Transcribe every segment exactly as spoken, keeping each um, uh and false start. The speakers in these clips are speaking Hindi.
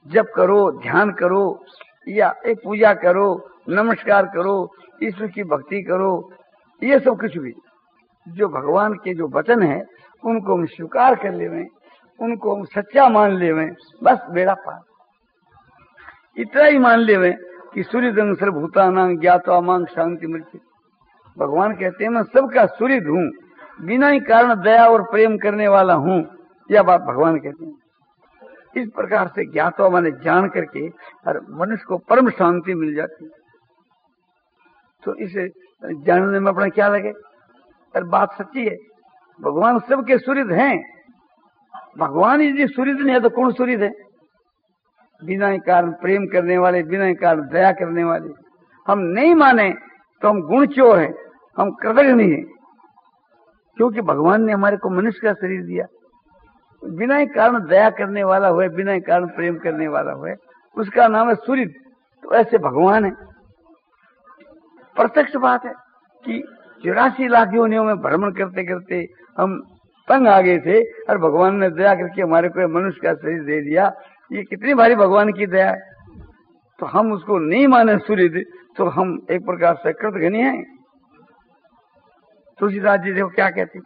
जप करो, ध्यान करो, या एक पूजा करो, नमस्कार करो, ईश्वर की भक्ति करो, ये सब कुछ भी जो भगवान के जो वचन है उनको हम स्वीकार कर लेवें, उनको हम सच्चा मान लेवें, बस बेड़ा पार। इतना ही मान लेवें कि सूर्य दंग सर्वभूतानां ज्ञात्वा मां शांति मृत्यु। भगवान कहते हैं मैं सबका सूर्य हूँ, बिना ही कारण दया और प्रेम करने वाला हूँ, यह बात भगवान कहते हैं। इस प्रकार से ज्ञात्वा माने जान करके और मनुष्य को परम शांति मिल जाती है। तो इसे जानने में अपना क्या लगे, और बात सच्ची है, भगवान सबके सूर्य हैं। भगवान यदि सूर्य नहीं है तो कौन सूर्य है? बिना ही कारण प्रेम करने वाले, बिना ही कारण दया करने वाले। हम नहीं माने तो हम गुण चोर हैं, हम कृतज्ञ नहीं है, क्योंकि भगवान ने हमारे को मनुष्य का शरीर दिया। बिना ही कारण दया करने वाला हुए, बिना ही कारण प्रेम करने वाला हुए, उसका नाम है सूर्य। तो ऐसे भगवान है। प्रत्यक्ष बात है कि चौरासी लाख योनियों में भ्रमण करते करते हम तंग आ गए थे, और भगवान ने दया करके हमारे को मनुष्य का शरीर दे दिया। ये कितनी भारी भगवान की दया है। तो हम उसको नहीं माने सूर्य, तो हम एक प्रकार से कृतघ्नी हैं। तुलसीदास जी देखो क्या कहती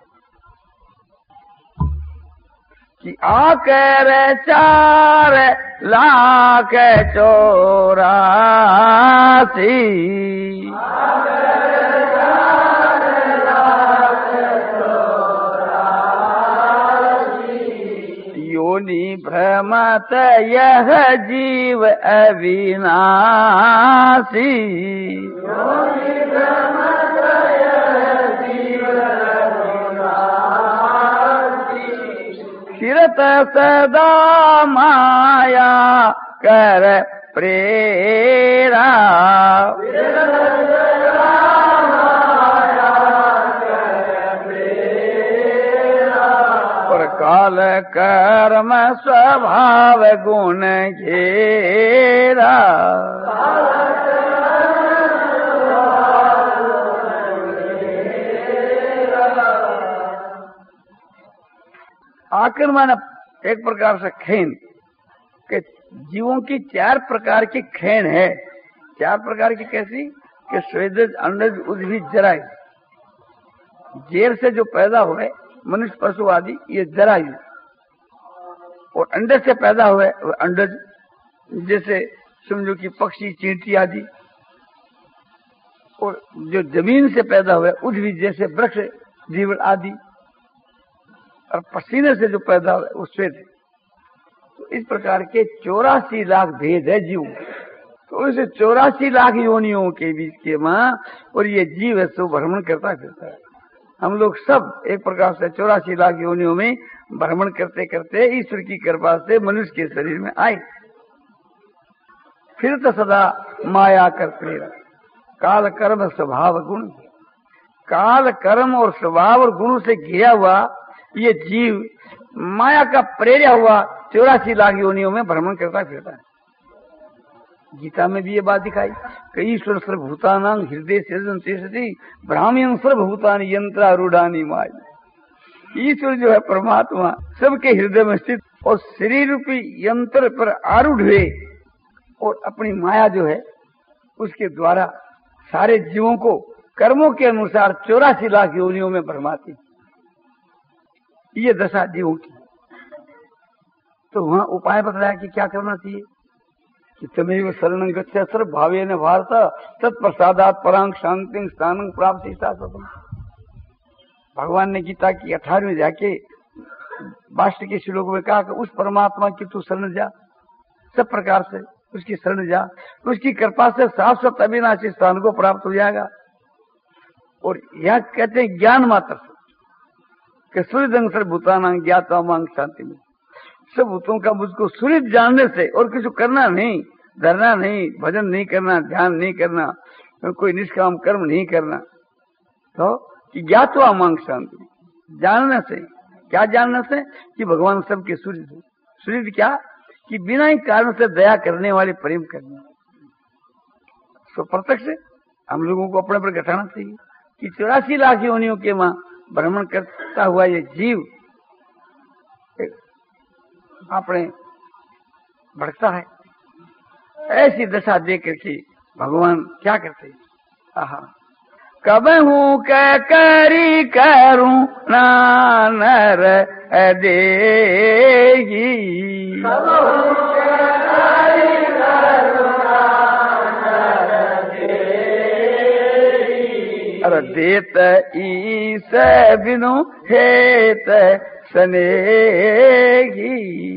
कि आकर चार लाख चौरासी योनि भ्रमत यह जीव अविनाशी। फिरत सदा माया कर प्रेरा। और काल कर्म स्वभाव गुण घेरा। आकर माना एक प्रकार से खेन के जीवों की चार प्रकार की खेन है। चार प्रकार की कैसी कि स्वेदज, अंडज, उद्भिद, जरायु। जेर से जो पैदा हुए मनुष्य, पशु आदि, ये जरायु। और अंडे से पैदा हुए अंडज, जैसे समझो कि पक्षी, चींटी आदि। और जो जमीन से पैदा हुए उद्भिद, जैसे वृक्ष, जीवन आदि। और पसीने से जो पैदा हुआ वो श्वेत है। तो इस प्रकार के चौरासी लाख भेद है जीव। तो इस चौरासी लाख योनियों के बीच के मां और ये जीव है सो भ्रमण करता फिरता है। हम लोग सब एक प्रकार से चौरासी लाख योनियों में भ्रमण करते करते ईश्वर की कृपा से मनुष्य के शरीर में आए। फिर तो सदा माया कर प्रेरा। काल कर्म स्वभाव गुण। काल कर्म और स्वभाव और गुणों से घिरा हुआ ये जीव माया का प्रेरिया हुआ चौरासी लाख योनियों में भ्रमण करता फिरता है। गीता में भी ये बात दिखाई कि ईश्वर सर्वभूतानां हृदय सृजन्ति ब्राह्मण सर्वभूतानि यंत्रारूढ़ानि माया। ईश्वर जो है परमात्मा सबके हृदय में स्थित और शरीर रूपी यंत्र पर आरूढ़ हुए और अपनी माया जो है उसके द्वारा सारे जीवों को कर्मों के अनुसार चौरासी लाख योनियों में भ्रमाती। ये दशा जीवों की। तो वहां उपाय बताया कि क्या करना चाहिए कि तमेव शरणं गच्छ सर्व भावेन भारत तत्प्रसादात् परां शांतिं स्थानं प्राप्ति शाश्वतम्। भगवान ने गीता की अठारहवीं जाके बाष्ट के श्लोक में कहा कि उस परमात्मा की तू शरण जा, सब प्रकार से उसकी शरण जा, उसकी कृपा से शाश्वत अविनाशी स्थान को प्राप्त हो जाएगा। और यह कहते हैं ज्ञान मात्र से कि सूर्यदंग सर्वभूतानां ज्ञात्वा मां शांति में। सब भूतों का मुझको सूर्य जानने से और कुछ करना नहीं, धरना नहीं, भजन नहीं करना, ध्यान नहीं करना, कोई निष्काम कर्म नहीं करना। तो कि ज्ञात्वा मां शांति, जानने से। क्या जानने से कि भगवान सबके सूर्य है। सूर्य क्या कि बिना ही कारण से दया करने वाले, प्रेम करने वाले। तो प्रत्यक्ष हम लोगों को अपने पर घटाना चाहिए कि चौरासी लाख योनियों के मां भ्रमण करता हुआ ये जीव अपने भड़कता है। ऐसी दशा देख करके भगवान क्या करते हैं, आहा, कब हूँ कह करी करूँ ना नर देगी, अरे देत ईस बिनु हेत सनेगी,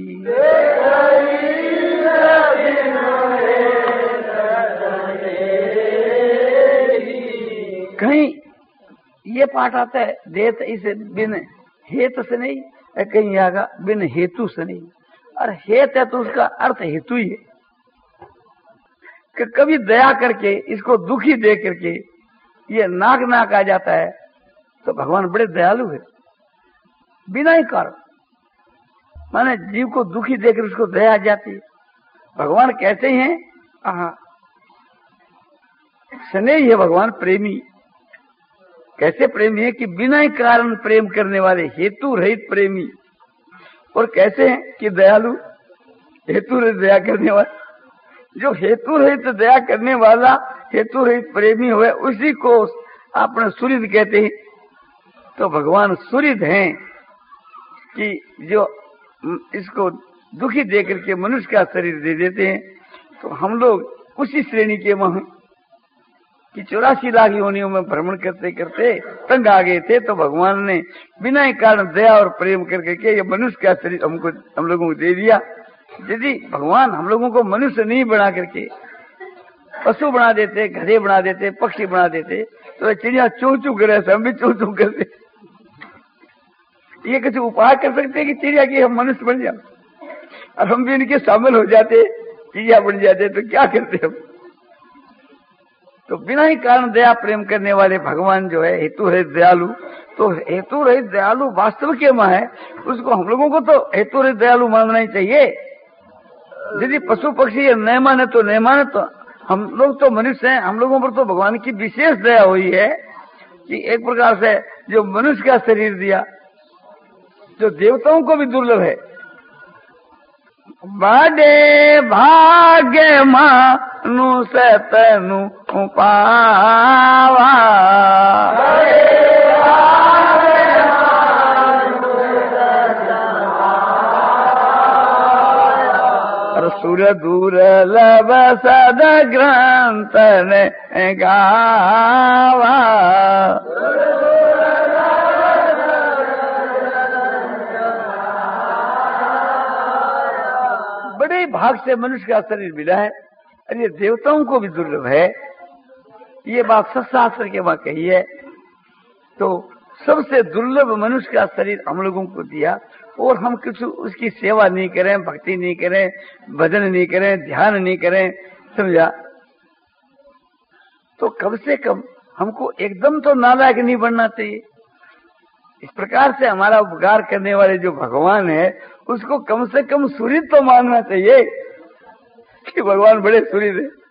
कहीं ये पाठ आता है देत इसे बिन हेत से नहीं, कहीं आगा बिन हेतु से नहीं। और हेत है तो उसका अर्थ हेतु ही है कि कभी दया करके इसको दुखी दे करके ये नाक नाक आ जाता है तो भगवान बड़े दयालु है। बिना ही कारण माने जीव को दुखी देकर उसको दया आ जाती है। भगवान कहते हैं आहा स्नेह है भगवान प्रेमी। कैसे प्रेमी है कि बिना ही कारण प्रेम करने वाले हेतु रहित प्रेमी। और कैसे हैं कि दयालु, हेतु रहित दया करने वाला। जो हेतु रहित दया करने वाला हेतु रहित प्रेमी हुए उसी को आपने सुहृद कहते हैं। तो भगवान सुहृद हैं कि जो इसको दुखी देकर के मनुष्य का शरीर दे देते हैं। तो हम लोग उसी श्रेणी के वहां कि चौरासी लाख योनियों में भ्रमण करते करते तंग आ गए थे। तो भगवान ने बिना ही कारण दया और प्रेम करके के ये मनुष्य का शरीर हमको हम लोगों को दे दिया। यदि भगवान हम लोगों को मनुष्य नहीं बना करके पशु बना देते, गधे बना देते, पक्षी बना देते तो चिड़िया चू चू करे, हम भी चू चू करते। ये कुछ उपाय कर सकते कि चिड़िया की हम मनुष्य बन जाए और हम भी इनके शामिल हो जाते, चिड़िया बन जाते तो क्या करते हम। तो बिना ही कारण दया प्रेम करने वाले भगवान जो है हेतु रहित दयालु। तो हेतु रहित दयालु वास्तव के मां है, उसको हम लोगों को तो हेतु रहित दयालु मानना ही चाहिए। यदि पशु पक्षी न माने तो न माने, तो हम लोग तो मनुष्य हैं, हम लोगों पर तो भगवान की विशेष दया हुई है कि एक प्रकार से जो मनुष्य का शरीर दिया जो देवताओं को भी दुर्लभ है। बड़े भाग्य मानुष तनु पावा, सुर दुर्लभ सद ग्रंथ ने गावा, बड़े भाग से मनुष्य का शरीर मिला है और ये देवताओं को भी दुर्लभ है। ये बात सत्शास्त्र के वहां कही है। तो सबसे दुर्लभ मनुष्य का शरीर हम लोगों को दिया और हम कुछ उसकी सेवा नहीं करें, भक्ति नहीं करें, भजन नहीं करें, ध्यान नहीं करें, समझा। तो कम से कम हमको एकदम तो नालायक नहीं बनना चाहिए। इस प्रकार से हमारा उपकार करने वाले जो भगवान है उसको कम से कम सुहृद तो मानना चाहिए कि भगवान बड़े सुहृद है।